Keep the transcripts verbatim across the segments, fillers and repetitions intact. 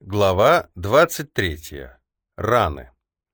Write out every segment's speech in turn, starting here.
Глава двадцать третья. Раны.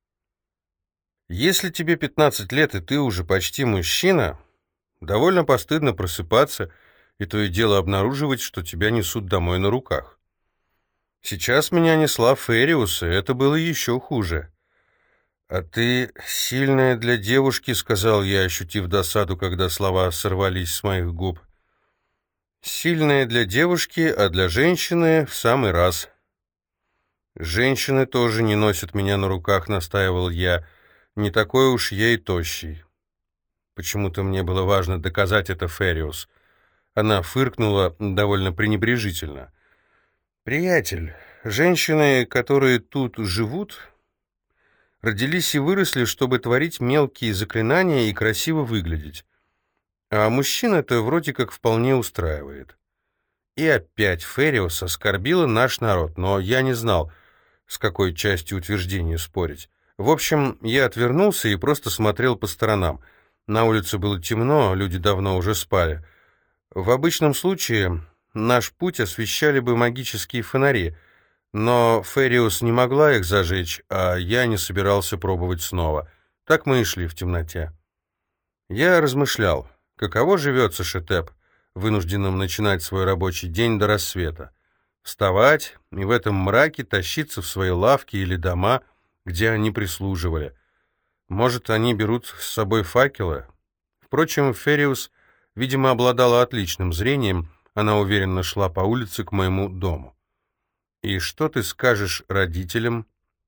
Если тебе пятнадцать лет, и ты уже почти мужчина, довольно постыдно просыпаться и то и дело обнаруживать, что тебя несут домой на руках. Сейчас меня несла Фериус, и это было еще хуже. «А ты сильная для девушки», — сказал я, ощутив досаду, когда слова сорвались с моих губ. «Сильная для девушки, а для женщины в самый раз». «Женщины тоже не носят меня на руках», — настаивал я. «Не такой уж я и тощий». Почему-то мне было важно доказать это Фериус. Она фыркнула довольно пренебрежительно. «Приятель, женщины, которые тут живут, родились и выросли, чтобы творить мелкие заклинания и красиво выглядеть. А мужчин это вроде как вполне устраивает». И опять Фериус оскорбила наш народ, но я не знал, с какой частью утверждения спорить. В общем, я отвернулся и просто смотрел по сторонам. На улице было темно, люди давно уже спали. В обычном случае наш путь освещали бы магические фонари, но Фериус не могла их зажечь, а я не собирался пробовать снова. Так мы и шли в темноте. Я размышлял, каково живется Шетеп, вынужденным начинать свой рабочий день до рассвета. Вставать и в этом мраке тащиться в свои лавки или дома, где они прислуживали. Может, они берут с собой факелы? Впрочем, Фериус, видимо, обладала отличным зрением, она уверенно шла по улице к моему дому. «И что ты скажешь родителям?»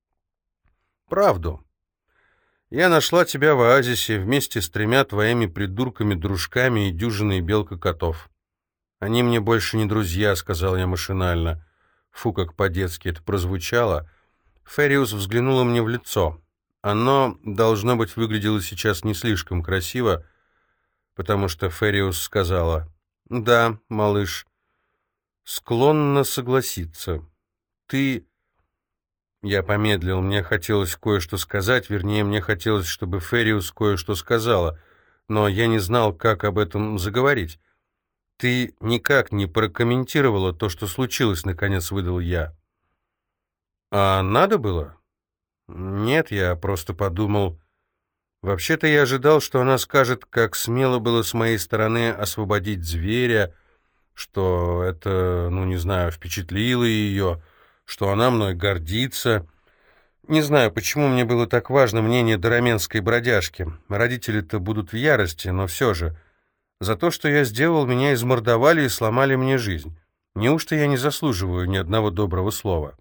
«Правду. Я нашла тебя в оазисе вместе с тремя твоими придурками-дружками и дюжиной белка-котов. «Они мне больше не друзья», — сказал я машинально. Фу, как по-детски это прозвучало. Фериус взглянула мне в лицо. Оно, должно быть, выглядело сейчас не слишком красиво, потому что Фериус сказала: «Да, малыш, склонна согласиться. Ты...» Я помедлил, мне хотелось кое-что сказать, вернее, мне хотелось, чтобы Фериус кое-что сказала, но я не знал, как об этом заговорить. «Ты никак не прокомментировала то, что случилось», — наконец выдал я. «А надо было?» «Нет, я просто подумал. Вообще-то я ожидал, что она скажет, как смело было с моей стороны освободить зверя, что это, ну, не знаю, впечатлило ее, что она мной гордится. Не знаю, почему мне было так важно мнение дараменской бродяжки. Родители-то будут в ярости, но все же... За то, что я сделал, меня измордовали и сломали мне жизнь. Неужто я не заслуживаю ни одного доброго слова?»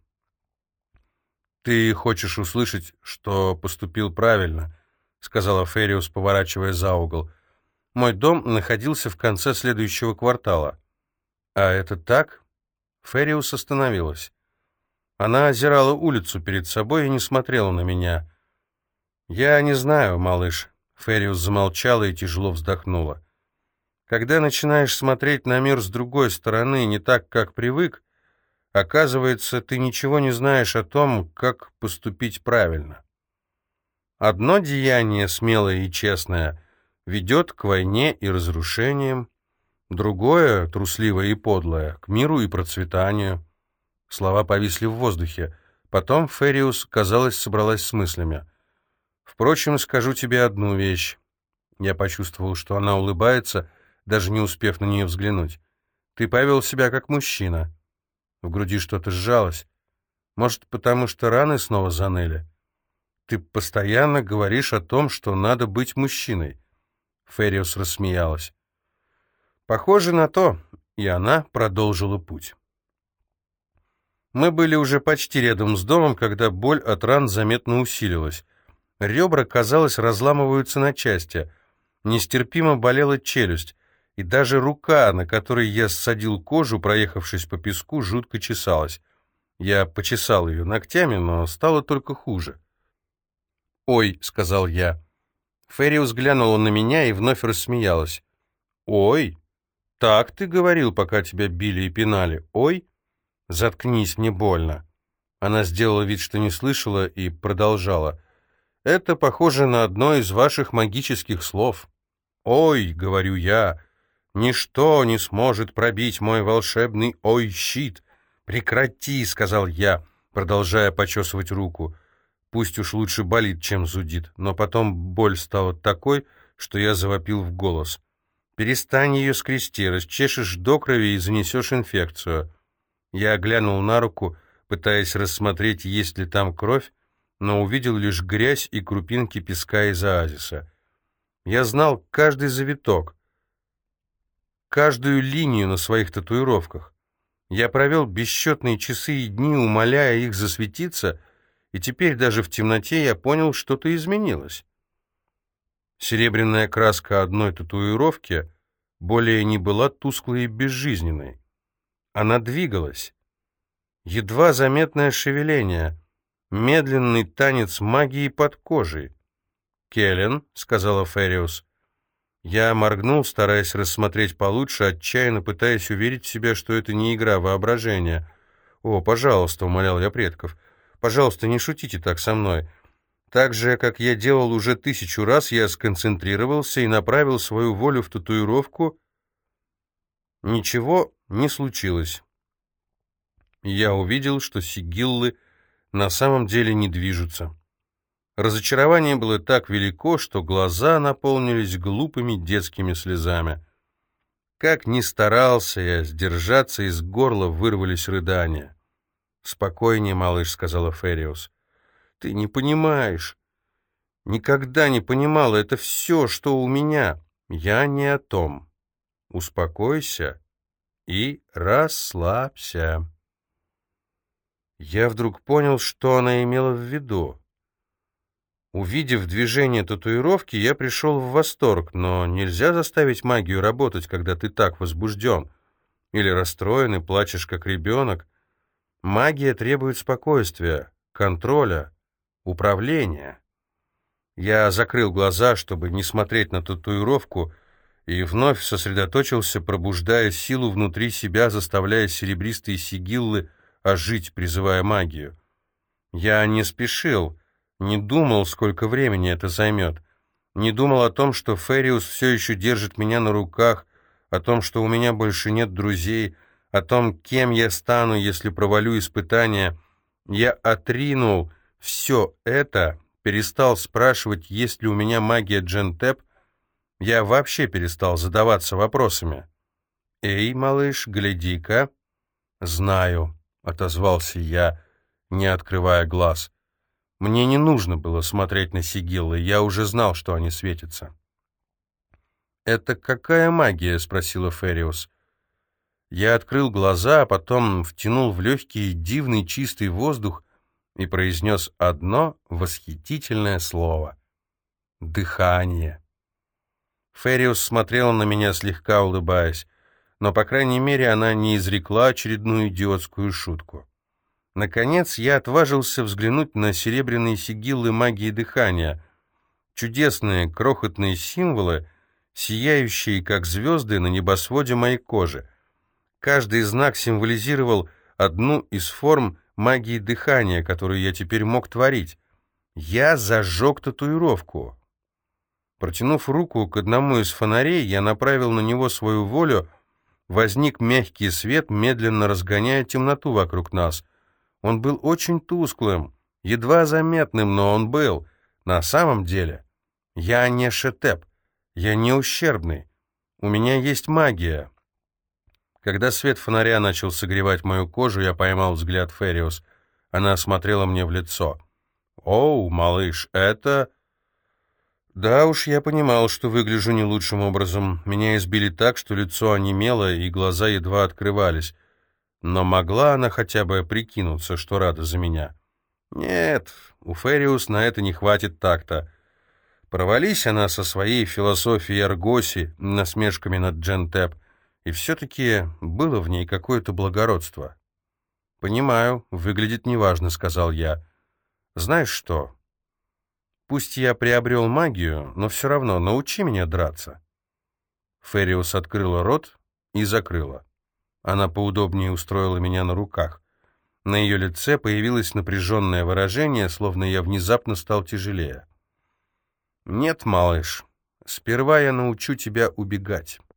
«Ты хочешь услышать, что поступил правильно», — сказала Фериус, поворачивая за угол. «Мой дом находился в конце следующего квартала». «А это так?» Фериус остановилась. Она озирала улицу перед собой и не смотрела на меня. «Я не знаю, малыш», — Фериус замолчала и тяжело вздохнула. «Когда начинаешь смотреть на мир с другой стороны, не так, как привык, оказывается, ты ничего не знаешь о том, как поступить правильно. Одно деяние, смелое и честное, ведет к войне и разрушениям, другое, трусливое и подлое, к миру и процветанию». Слова повисли в воздухе. Потом Фериус, казалось, собралась с мыслями. «Впрочем, скажу тебе одну вещь». Я почувствовал, что она улыбается, даже не успев на нее взглянуть. «Ты повел себя как мужчина». В груди что-то сжалось. Может, потому что раны снова заныли? «Ты постоянно говоришь о том, что надо быть мужчиной». Фериус рассмеялась. «Похоже на то», и она продолжила путь. Мы были уже почти рядом с домом, когда боль от ран заметно усилилась. Ребра, казалось, разламываются на части. Нестерпимо болела челюсть, и даже рука, на которой я ссадил кожу, проехавшись по песку, жутко чесалась. Я почесал ее ногтями, но стало только хуже. «Ой», — сказал я. Фериус глянула на меня и вновь рассмеялась. «Ой, так ты говорил, пока тебя били и пинали? Ой? Заткнись, мне больно». Она сделала вид, что не слышала, и продолжала. «Это похоже на одно из ваших магических слов». «Ой», — говорю я, — «ничто не сможет пробить мой волшебный ой-щит». «Прекрати», — сказал я, продолжая почесывать руку. Пусть уж лучше болит, чем зудит, но потом боль стала такой, что я завопил в голос. «Перестань ее скрести, расчешешь до крови и занесешь инфекцию». Я глянул на руку, пытаясь рассмотреть, есть ли там кровь, но увидел лишь грязь и крупинки песка из оазиса. Я знал каждый завиток, каждую линию на своих татуировках. Я провел бесчетные часы и дни, умоляя их засветиться, и теперь даже в темноте я понял, что-то изменилось. Серебряная краска одной татуировки более не была тусклой и безжизненной. Она двигалась. Едва заметное шевеление, медленный танец магии под кожей. «Келлен», — сказала Фериус. Я моргнул, стараясь рассмотреть получше, отчаянно пытаясь уверить себя, что это не игра воображения. «О, пожалуйста», — умолял я предков, — «пожалуйста, не шутите так со мной». Так же, как я делал уже тысячу раз, я сконцентрировался и направил свою волю в татуировку. Ничего не случилось. Я увидел, что сигиллы на самом деле не движутся. Разочарование было так велико, что глаза наполнились глупыми детскими слезами. Как ни старался я сдержаться, из горла вырвались рыдания. «Спокойнее, малыш», — сказала Фериус. «Ты не понимаешь. Никогда не понимала. Это все, что у меня. Я не о том. Успокойся и расслабься». Я вдруг понял, что она имела в виду. Увидев движение татуировки, я пришел в восторг, но нельзя заставить магию работать, когда ты так возбужден или расстроен и плачешь, как ребенок. Магия требует спокойствия, контроля, управления. Я закрыл глаза, чтобы не смотреть на татуировку, и вновь сосредоточился, пробуждая силу внутри себя, заставляя серебристые сигиллы ожить, призывая магию. Я не спешил, не думал, сколько времени это займет. Не думал о том, что Фериус все еще держит меня на руках, о том, что у меня больше нет друзей, о том, кем я стану, если провалю испытания. Я отринул все это, перестал спрашивать, есть ли у меня магия Джентеп. Я вообще перестал задаваться вопросами. «Эй, малыш, гляди-ка». «Знаю», — отозвался я, не открывая глаз. Мне не нужно было смотреть на сигиллы, я уже знал, что они светятся. «Это какая магия?» — спросила Фериус. Я открыл глаза, а потом втянул в легкий дивный чистый воздух и произнес одно восхитительное слово — «дыхание». Фериус смотрела на меня, слегка улыбаясь, но, по крайней мере, она не изрекла очередную идиотскую шутку. Наконец я отважился взглянуть на серебряные сигиллы магии дыхания. Чудесные крохотные символы, сияющие, как звезды на небосводе моей кожи. Каждый знак символизировал одну из форм магии дыхания, которую я теперь мог творить. Я зажег татуировку. Протянув руку к одному из фонарей, я направил на него свою волю. Возник мягкий свет, медленно разгоняя темноту вокруг нас. Он был очень тусклым, едва заметным, но он был. На самом деле, я не Шетеп, я не ущербный. У меня есть магия. Когда свет фонаря начал согревать мою кожу, я поймал взгляд Фериус. Она смотрела мне в лицо. «Оу, малыш, это...» Да уж, я понимал, что выгляжу не лучшим образом. Меня избили так, что лицо онемело, и глаза едва открывались. Но могла она хотя бы прикинуться, что рада за меня? Нет, у Фериус на это не хватит такта. Провались она со своей философией Аргоси, насмешками над Джентеп, и все-таки было в ней какое-то благородство. «Понимаю, выглядит неважно», — сказал я. «Знаешь что? Пусть я приобрел магию, но все равно научи меня драться». Фериус открыла рот и закрыла. Она поудобнее устроила меня на руках. На ее лице появилось напряженное выражение, словно я внезапно стал тяжелее. «Нет, малыш, сперва я научу тебя убегать».